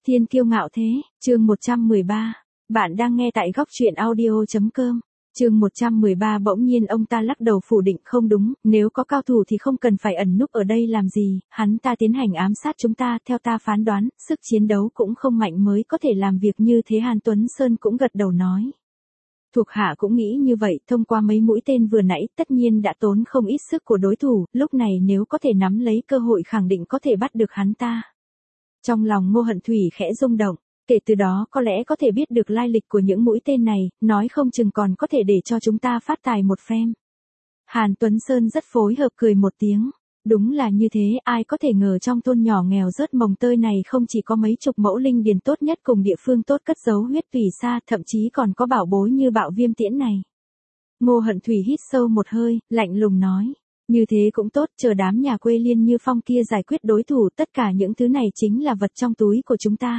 Thiên kiêu ngạo thế, chương 113. Bạn đang nghe tại góc truyện audio.com. Chương 113 bỗng nhiên ông ta lắc đầu phủ định không đúng, nếu có cao thủ thì không cần phải ẩn núp ở đây làm gì, hắn ta tiến hành ám sát chúng ta, theo ta phán đoán, sức chiến đấu cũng không mạnh mới có thể làm việc như thế. Hàn Tuấn Sơn cũng gật đầu nói. Thuộc hạ cũng nghĩ như vậy, thông qua mấy mũi tên vừa nãy, tất nhiên đã tốn không ít sức của đối thủ, lúc này nếu có thể nắm lấy cơ hội khẳng định có thể bắt được hắn ta. Trong lòng Ngô Hận Thủy khẽ rung động, kể từ đó có lẽ có thể biết được lai lịch của những mũi tên này, nói không chừng còn có thể để cho chúng ta phát tài một phen. Hàn Tuấn Sơn rất phối hợp cười một tiếng. Đúng là như thế, ai có thể ngờ trong thôn nhỏ nghèo rớt mồng tơi này không chỉ có mấy chục mẫu linh điền tốt nhất cùng địa phương tốt cất giấu huyết tùy xa, thậm chí còn có bảo bối như bạo viêm tiễn này. Ngô Hận Thủy hít sâu một hơi, lạnh lùng nói. Như thế cũng tốt, chờ đám nhà quê Liên Như Phong kia giải quyết đối thủ, tất cả những thứ này chính là vật trong túi của chúng ta.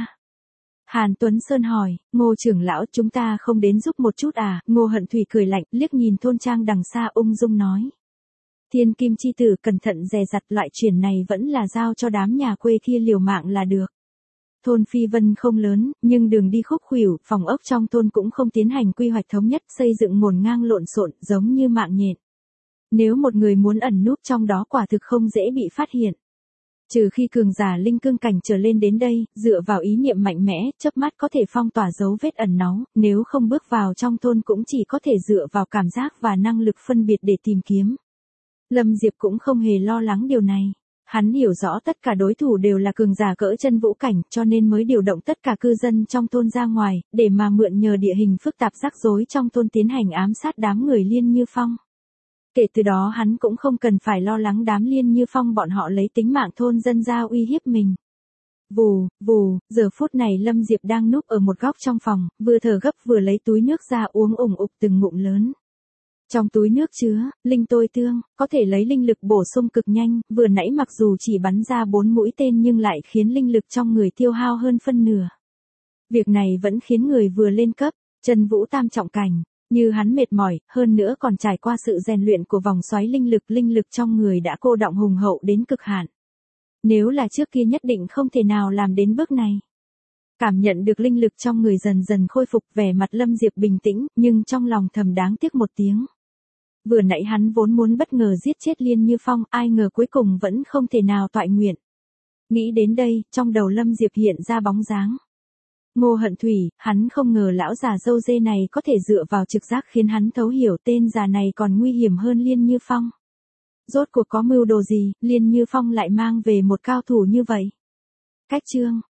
Hàn Tuấn Sơn hỏi, Ngô trưởng lão, chúng ta không đến giúp một chút à? Ngô Hận Thủy cười lạnh, liếc nhìn thôn trang đằng xa ung dung nói. Thiên Kim chi tử cẩn thận dè dặt, loại chuyện này vẫn là giao cho đám nhà quê kia liều mạng là được. Thôn Phi Vân không lớn, nhưng đường đi khúc khuỷu, phòng ốc trong thôn cũng không tiến hành quy hoạch thống nhất, xây dựng ngổn ngang lộn xộn, giống như mạng nhện. Nếu một người muốn ẩn núp trong đó quả thực không dễ bị phát hiện. Trừ khi cường giả linh cương cảnh trở lên đến đây, dựa vào ý niệm mạnh mẽ, chớp mắt có thể phong tỏa dấu vết ẩn náu, nếu không bước vào trong thôn cũng chỉ có thể dựa vào cảm giác và năng lực phân biệt để tìm kiếm. Lâm Diệp cũng không hề lo lắng điều này. Hắn hiểu rõ tất cả đối thủ đều là cường giả cỡ chân vũ cảnh, cho nên mới điều động tất cả cư dân trong thôn ra ngoài, để mà mượn nhờ địa hình phức tạp rắc rối trong thôn tiến hành ám sát đám người Liên Như Phong. Kể từ đó hắn cũng không cần phải lo lắng đám Liên Như Phong bọn họ lấy tính mạng thôn dân ra uy hiếp mình. Vù, vù, giờ phút này Lâm Diệp đang núp ở một góc trong phòng, vừa thở gấp vừa lấy túi nước ra uống ủng ục từng ngụm lớn. Trong túi nước chứa, linh tôi tương, có thể lấy linh lực bổ sung cực nhanh, vừa nãy mặc dù chỉ bắn ra 4 mũi tên nhưng lại khiến linh lực trong người tiêu hao hơn phân nửa. Việc này vẫn khiến người vừa lên cấp, chân vũ tam trọng cảnh, như hắn mệt mỏi, hơn nữa còn trải qua sự rèn luyện của vòng xoáy linh lực trong người đã cô đọng hùng hậu đến cực hạn. Nếu là trước kia nhất định không thể nào làm đến bước này. Cảm nhận được linh lực trong người dần dần khôi phục, vẻ mặt Lâm Diệp bình tĩnh, nhưng trong lòng thầm đáng tiếc một tiếng. Vừa nãy hắn vốn muốn bất ngờ giết chết Liên Như Phong, ai ngờ cuối cùng vẫn không thể nào toại nguyện. Nghĩ đến đây, trong đầu Lâm Diệp hiện ra bóng dáng. Ngô Hận Thủy, hắn không ngờ lão già râu dê này có thể dựa vào trực giác khiến hắn thấu hiểu tên già này còn nguy hiểm hơn Liên Như Phong. Rốt cuộc có mưu đồ gì, Liên Như Phong lại mang về một cao thủ như vậy? Cách chương